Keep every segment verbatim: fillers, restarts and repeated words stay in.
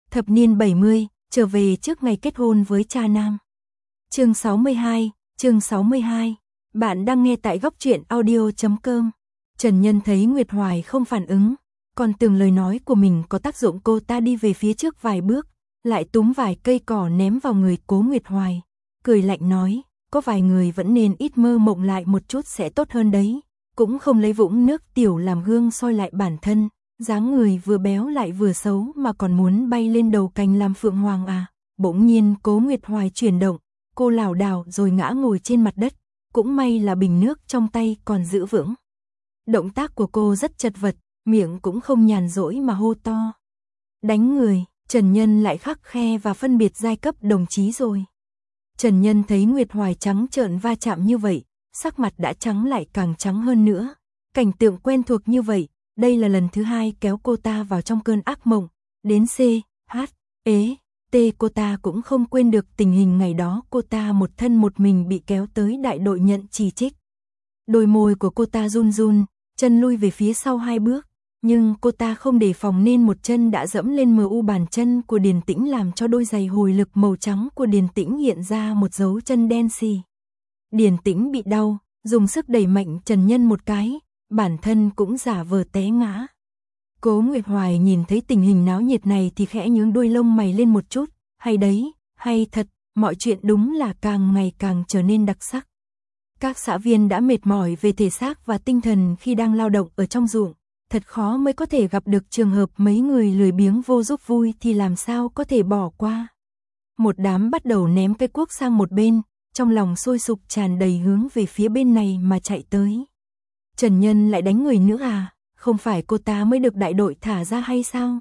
Thập niên bảy mươi, trở về trước ngày kết hôn với cha nam. Chương sáu mươi hai, chương sáu mươi hai. Bạn đang nghe tại góc truyện audio chấm com. Trần Nhân thấy Nguyệt Hoài không phản ứng, còn tưởng lời nói của mình có tác dụng, cô ta đi về phía trước vài bước, lại túm vài cây cỏ ném vào người Cố Nguyệt Hoài, cười lạnh nói, có vài người vẫn nên ít mơ mộng lại một chút sẽ tốt hơn đấy, cũng không lấy vũng nước tiểu làm gương soi lại bản thân, dáng người vừa béo lại vừa xấu mà còn muốn bay lên đầu cành làm phượng hoàng à. Bỗng nhiên Cố Nguyệt Hoài chuyển động, cô lảo đảo rồi ngã ngồi trên mặt đất, cũng may là bình nước trong tay còn giữ vững. Động tác của cô rất chật vật, miệng cũng không nhàn rỗi mà hô to. Đánh người, Trần Nhân lại khắc khe và phân biệt giai cấp đồng chí rồi. Trần Nhân thấy Nguyệt Hoài trắng trợn va chạm như vậy, sắc mặt đã trắng lại càng trắng hơn nữa. Cảnh tượng quen thuộc như vậy, đây là lần thứ hai kéo cô ta vào trong cơn ác mộng. Đến C, H, ế, T cô ta cũng không quên được tình hình ngày đó cô ta một thân một mình bị kéo tới đại đội nhận chỉ trích. Đôi môi của cô ta run run, chân lui về phía sau hai bước, nhưng cô ta không đề phòng nên một chân đã dẫm lên mờ u bàn chân của Điền Tĩnh làm cho đôi giày hồi lực màu trắng của Điền Tĩnh hiện ra một dấu chân đen xì. Điền Tĩnh bị đau, dùng sức đẩy mạnh Trần Nhân một cái, bản thân cũng giả vờ té ngã. Cố Nguyệt Hoài nhìn thấy tình hình náo nhiệt này thì khẽ nhướng đôi lông mày lên một chút, hay đấy, hay thật, mọi chuyện đúng là càng ngày càng trở nên đặc sắc. Các xã viên đã mệt mỏi về thể xác và tinh thần khi đang lao động ở trong ruộng, thật khó mới có thể gặp được trường hợp mấy người lười biếng vô giúp vui thì làm sao có thể bỏ qua. Một đám bắt đầu ném cây cuốc sang một bên, trong lòng sôi sục tràn đầy hướng về phía bên này mà chạy tới. Trần Nhân lại đánh người nữa à, không phải cô ta mới được đại đội thả ra hay sao?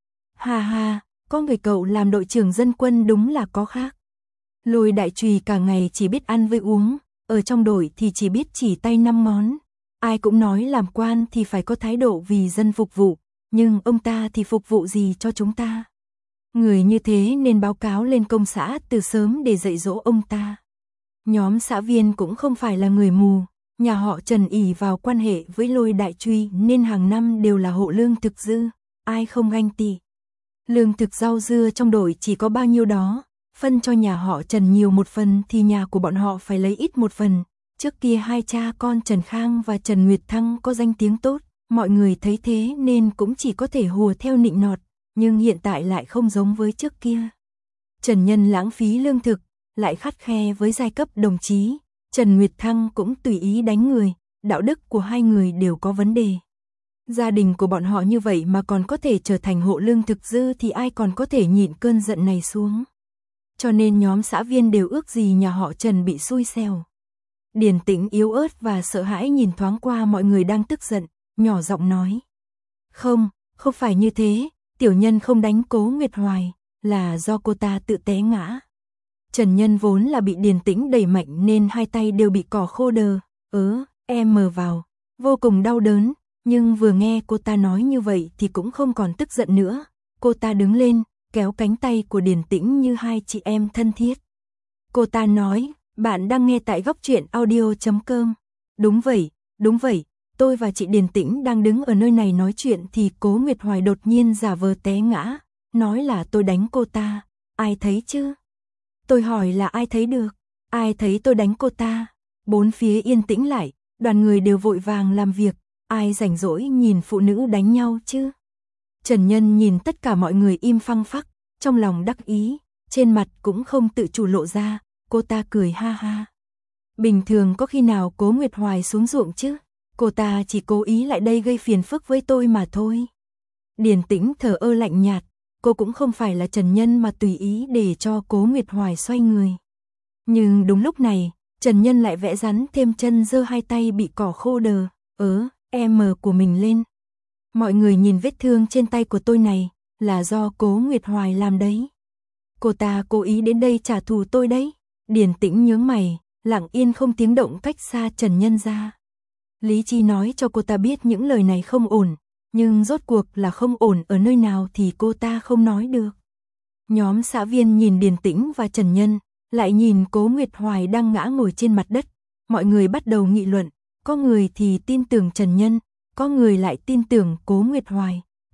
Ha ha, có người cậu làm đội trưởng dân quân đúng là có khác. Lôi đại trùy cả ngày chỉ biết ăn với uống, ở trong đội thì chỉ biết chỉ tay năm ngón. Ai cũng nói làm quan thì phải có thái độ vì dân phục vụ, nhưng ông ta thì phục vụ gì cho chúng ta? Người như thế nên báo cáo lên công xã từ sớm để dạy dỗ ông ta. Nhóm xã viên cũng không phải là người mù, nhà họ Trần ỷ vào quan hệ với Lôi đại truy nên hàng năm đều là hộ lương thực dư, ai không ganh tị. Lương thực rau dưa trong đội chỉ có bao nhiêu đó, phân cho nhà họ Trần nhiều một phần thì nhà của bọn họ phải lấy ít một phần. Trước kia hai cha con Trần Khang và Trần Nguyệt Thăng có danh tiếng tốt, mọi người thấy thế nên cũng chỉ có thể hùa theo nịnh nọt, nhưng hiện tại lại không giống với trước kia. Trần Nhân lãng phí lương thực, lại khắt khe với giai cấp đồng chí, Trần Nguyệt Thăng cũng tùy ý đánh người, đạo đức của hai người đều có vấn đề. Gia đình của bọn họ như vậy mà còn có thể trở thành hộ lương thực dư thì ai còn có thể nhịn cơn giận này xuống. Cho nên nhóm xã viên đều ước gì nhà họ Trần bị xui xẻo. Điền Tĩnh yếu ớt và sợ hãi nhìn thoáng qua mọi người đang tức giận, nhỏ giọng nói. Không, không phải như thế, tiểu Nhân không đánh Cố Nguyệt Hoài, là do cô ta tự té ngã. Trần Nhân vốn là bị Điền Tĩnh đẩy mạnh nên hai tay đều bị cỏ khô đờ, ớ, em mờ vào, vô cùng đau đớn, nhưng vừa nghe cô ta nói như vậy thì cũng không còn tức giận nữa. Cô ta đứng lên, kéo cánh tay của Điền Tĩnh như hai chị em thân thiết. Cô ta nói, bạn đang nghe tại góc truyện audio chấm com. Đúng vậy, đúng vậy, tôi và chị Điền Tĩnh đang đứng ở nơi này nói chuyện thì Cố Nguyệt Hoài đột nhiên giả vờ té ngã, nói là tôi đánh cô ta, ai thấy chứ? Tôi hỏi là ai thấy được, ai thấy tôi đánh cô ta? Bốn phía yên tĩnh lại, đoàn người đều vội vàng làm việc, ai rảnh rỗi nhìn phụ nữ đánh nhau chứ? Trần Nhân nhìn tất cả mọi người im phăng phắc, trong lòng đắc ý, trên mặt cũng không tự chủ lộ ra, cô ta cười ha ha. Bình thường có khi nào Cố Nguyệt Hoài xuống ruộng chứ? Cô ta chỉ cố ý lại đây gây phiền phức với tôi mà thôi. Điền Tĩnh thờ ơ lạnh nhạt, cô cũng không phải là Trần Nhân mà tùy ý để cho Cố Nguyệt Hoài xoay người. Nhưng đúng lúc này, Trần Nhân lại vẽ rắn thêm chân giơ hai tay bị cỏ khô đờ, ớ, em mờ của mình lên. Mọi người nhìn vết thương trên tay của tôi này, là do Cố Nguyệt Hoài làm đấy. Cô ta cố ý đến đây trả thù tôi đấy. Điền Tĩnh nhướng mày, lặng yên không tiếng động cách xa Trần Nhân ra. Lý trí nói cho cô ta biết những lời này không ổn, nhưng rốt cuộc là không ổn ở nơi nào thì cô ta không nói được. Nhóm xã viên nhìn Điền Tĩnh và Trần Nhân, lại nhìn Cố Nguyệt Hoài đang ngã ngồi trên mặt đất. Mọi người bắt đầu nghị luận, có người thì tin tưởng Trần Nhân, có người lại tin tưởng Cố Nguyệt Hoài.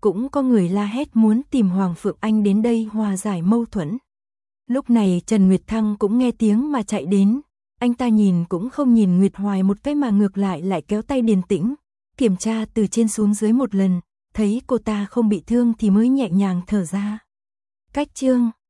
cũng có người la hét muốn tìm Hoàng Phượng Anh đến đây hòa giải mâu thuẫn. Lúc này Trần Nguyệt Thăng cũng nghe tiếng mà chạy đến, anh ta nhìn cũng không nhìn Nguyệt Hoài một cái mà ngược lại lại kéo tay Điền Tĩnh, kiểm tra từ trên xuống dưới một lần, thấy cô ta không bị thương thì mới nhẹ nhàng thở ra. Cách chương